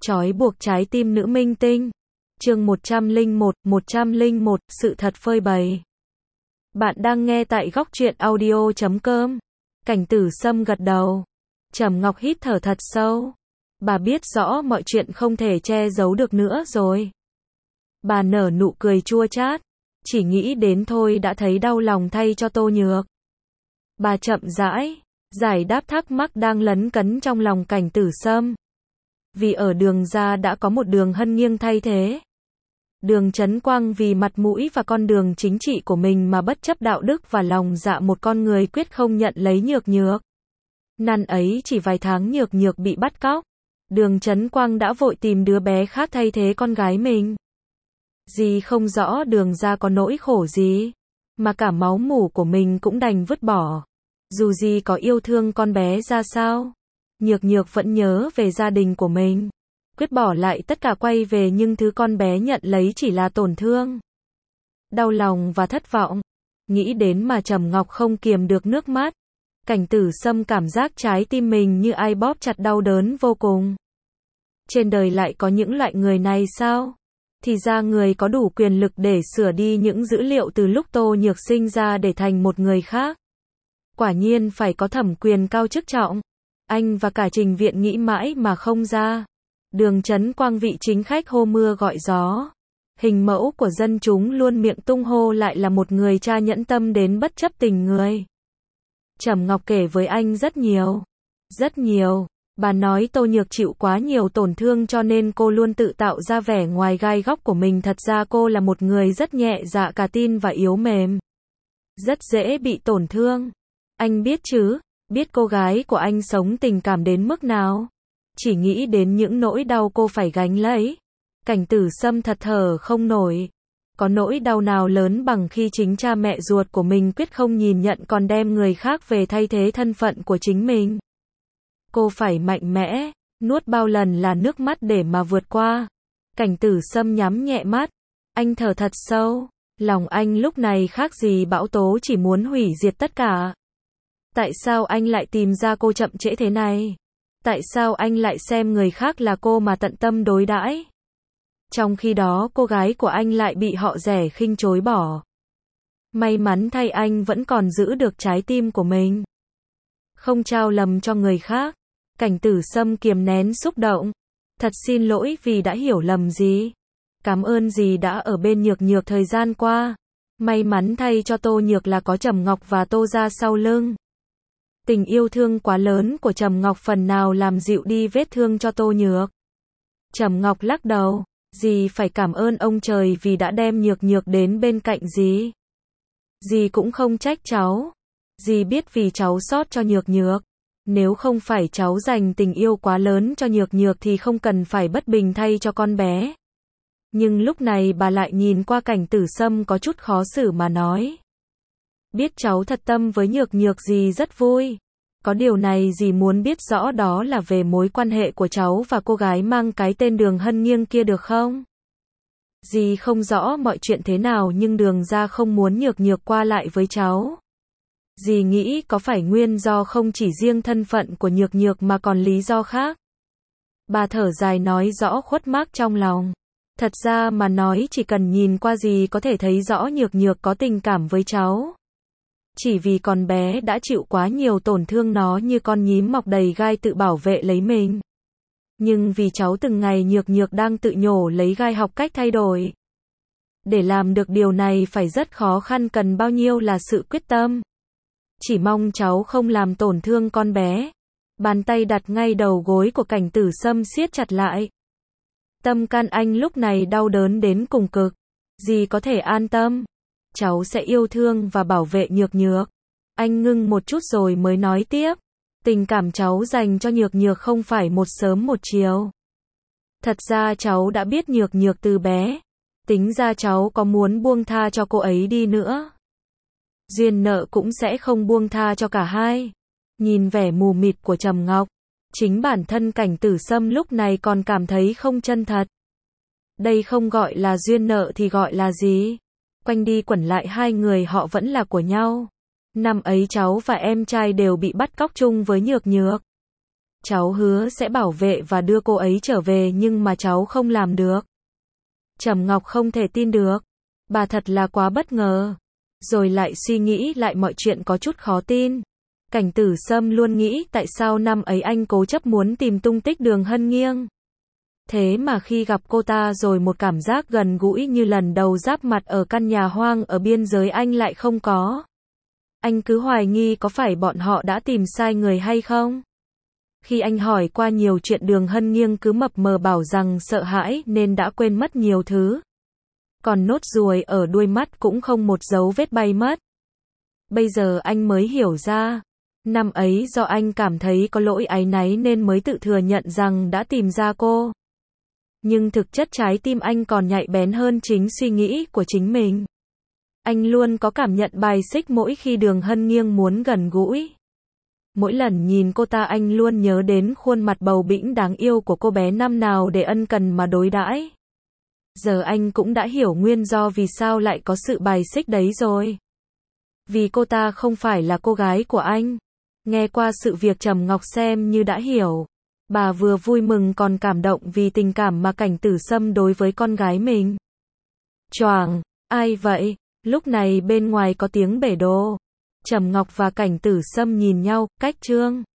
Trói buộc trái tim nữ minh tinh. Chương 101, sự thật phơi bày. Bạn đang nghe tại góc truyện audio.com. Cảnh Tử Sâm gật đầu. Trầm Ngọc hít thở thật sâu. Bà biết rõ mọi chuyện không thể che giấu được nữa rồi. Bà nở nụ cười chua chát. Chỉ nghĩ đến thôi đã thấy đau lòng thay cho Tô Nhược. Bà chậm rãi giải đáp thắc mắc đang lấn cấn trong lòng Cảnh Tử Sâm. Vì ở Đường ra đã có một Đường Hân Nghiêng thay thế. Đường Chấn Quang vì mặt mũi và con đường chính trị của mình mà bất chấp đạo đức và lòng dạ một con người quyết không nhận lấy Nhược Nhược. Năm ấy chỉ vài tháng Nhược Nhược bị bắt cóc. Đường Chấn Quang đã vội tìm đứa bé khác thay thế con gái mình. Dì không rõ Đường ra có nỗi khổ gì, mà cả máu mủ của mình cũng đành vứt bỏ. Dù dì có yêu thương con bé ra sao, Nhược Nhược vẫn nhớ về gia đình của mình. Quyết bỏ lại tất cả quay về, nhưng thứ con bé nhận lấy chỉ là tổn thương, đau lòng và thất vọng. Nghĩ đến mà Trầm Ngọc không kiềm được nước mắt. Cảnh Tử Sâm cảm giác trái tim mình như ai bóp chặt, đau đớn vô cùng. Trên đời lại có những loại người này sao? Thì ra người có đủ quyền lực để sửa đi những dữ liệu từ lúc Tô Nhược sinh ra để thành một người khác. Quả nhiên phải có thẩm quyền cao chức trọng. Anh và cả Trình Viện nghĩ mãi mà không ra. Đường Chấn Quang vị chính khách hô mưa gọi gió, hình mẫu của dân chúng luôn miệng tung hô lại là một người cha nhẫn tâm đến bất chấp tình người. Trầm Ngọc kể với anh rất nhiều. Rất nhiều. Bà nói Tô Nhược chịu quá nhiều tổn thương cho nên cô luôn tự tạo ra vẻ ngoài gai góc của mình. Thật ra cô là một người rất nhẹ dạ cả tin và yếu mềm. Rất dễ bị tổn thương. Anh biết chứ, biết cô gái của anh sống tình cảm đến mức nào. Chỉ nghĩ đến những nỗi đau cô phải gánh lấy. Cảnh Tử Sâm thật thở không nổi. Có nỗi đau nào lớn bằng khi chính cha mẹ ruột của mình quyết không nhìn nhận còn đem người khác về thay thế thân phận của chính mình. Cô phải mạnh mẽ, nuốt bao lần là nước mắt để mà vượt qua. Cảnh Tử Sâm nhắm nhẹ mắt. Anh thở thật sâu. Lòng anh lúc này khác gì bão tố, chỉ muốn hủy diệt tất cả. Tại sao anh lại tìm ra cô chậm trễ thế này? Tại sao anh lại xem người khác là cô mà tận tâm đối đãi? Trong khi đó cô gái của anh lại bị họ rẻ khinh chối bỏ. May mắn thay anh vẫn còn giữ được trái tim của mình, không trao lầm cho người khác. Cảnh Tử Sâm kiềm nén xúc động. Thật xin lỗi vì đã hiểu lầm dì. Cảm ơn dì đã ở bên Nhược Nhược thời gian qua. May mắn thay cho Tô Nhược là có Trầm Ngọc và Tô gia sau lưng. Tình yêu thương quá lớn của Trầm Ngọc phần nào làm dịu đi vết thương cho Tô Nhược. Trầm Ngọc lắc đầu. Dì phải cảm ơn ông trời vì đã đem Nhược Nhược đến bên cạnh dì. Dì cũng không trách cháu. Dì biết vì cháu xót cho Nhược Nhược. Nếu không phải cháu dành tình yêu quá lớn cho Nhược Nhược thì không cần phải bất bình thay cho con bé. Nhưng lúc này bà lại nhìn qua Cảnh Tử Sâm có chút khó xử mà nói. Biết cháu thật tâm với Nhược Nhược dì rất vui. Có điều này dì muốn biết rõ, đó là về mối quan hệ của cháu và cô gái mang cái tên Đường Hân Nghiêng kia được không? Dì không rõ mọi chuyện thế nào nhưng Đường ra không muốn Nhược Nhược qua lại với cháu. Dì nghĩ có phải nguyên do không chỉ riêng thân phận của Nhược Nhược mà còn lý do khác. Bà thở dài nói rõ khuất mắc trong lòng. Thật ra mà nói chỉ cần nhìn qua dì có thể thấy rõ Nhược Nhược có tình cảm với cháu. Chỉ vì con bé đã chịu quá nhiều tổn thương, nó như con nhím mọc đầy gai tự bảo vệ lấy mình. Nhưng vì cháu từng ngày Nhược Nhược đang tự nhổ lấy gai, học cách thay đổi. Để làm được điều này phải rất khó khăn, cần bao nhiêu là sự quyết tâm. Chỉ mong cháu không làm tổn thương con bé. Bàn tay đặt ngay đầu gối của Cảnh Tử Sâm siết chặt lại. Tâm can anh lúc này đau đớn đến cùng cực. Dì có thể an tâm. Cháu sẽ yêu thương và bảo vệ Nhược Nhược. Anh ngưng một chút rồi mới nói tiếp. Tình cảm cháu dành cho Nhược Nhược không phải một sớm một chiều. Thật ra cháu đã biết Nhược Nhược từ bé. Tính ra cháu có muốn buông tha cho cô ấy đi nữa, duyên nợ cũng sẽ không buông tha cho cả hai. Nhìn vẻ mù mịt của Trầm Ngọc, chính bản thân Cảnh Tử Sâm lúc này còn cảm thấy không chân thật. Đây không gọi là duyên nợ thì gọi là gì? Quanh đi quẩn lại hai người họ vẫn là của nhau. Năm ấy cháu và em trai đều bị bắt cóc chung với Nhược Nhược. cháu hứa sẽ bảo vệ và đưa cô ấy trở về nhưng mà cháu không làm được. Trầm Ngọc không thể tin được. Bà thật là quá bất ngờ. Rồi lại suy nghĩ lại mọi chuyện có chút khó tin. Cảnh Tử Sâm luôn nghĩ tại sao năm ấy anh cố chấp muốn tìm tung tích Đường Hân Nghiêng. Thế mà khi gặp cô ta rồi một cảm giác gần gũi như lần đầu giáp mặt ở căn nhà hoang ở biên giới anh lại không có. Anh cứ hoài nghi có phải bọn họ đã tìm sai người hay không? Khi anh hỏi qua nhiều chuyện Đường Hân Nghiêng cứ mập mờ bảo rằng sợ hãi nên đã quên mất nhiều thứ. Còn nốt ruồi ở đuôi mắt cũng không một dấu vết bay mất. Bây giờ anh mới hiểu ra. Năm ấy do anh cảm thấy có lỗi áy náy nên mới tự thừa nhận rằng đã tìm ra cô. Nhưng thực chất trái tim anh còn nhạy bén hơn chính suy nghĩ của chính mình. Anh luôn có cảm nhận bài xích mỗi khi Đường Hân Nghiêng muốn gần gũi. Mỗi lần nhìn cô ta anh luôn nhớ đến khuôn mặt bầu bĩnh đáng yêu của cô bé năm nào để ân cần mà đối đãi. Giờ anh cũng đã hiểu nguyên do vì sao lại có sự bài xích đấy rồi. Vì cô ta không phải là cô gái của anh. Nghe qua sự việc Trầm Ngọc xem như đã hiểu. Bà vừa vui mừng còn cảm động vì tình cảm mà Cảnh Tử Sâm đối với con gái mình. Choàng, ai vậy? Lúc này bên ngoài có tiếng bể đồ. Trầm Ngọc và Cảnh Tử Sâm nhìn nhau, cách Trương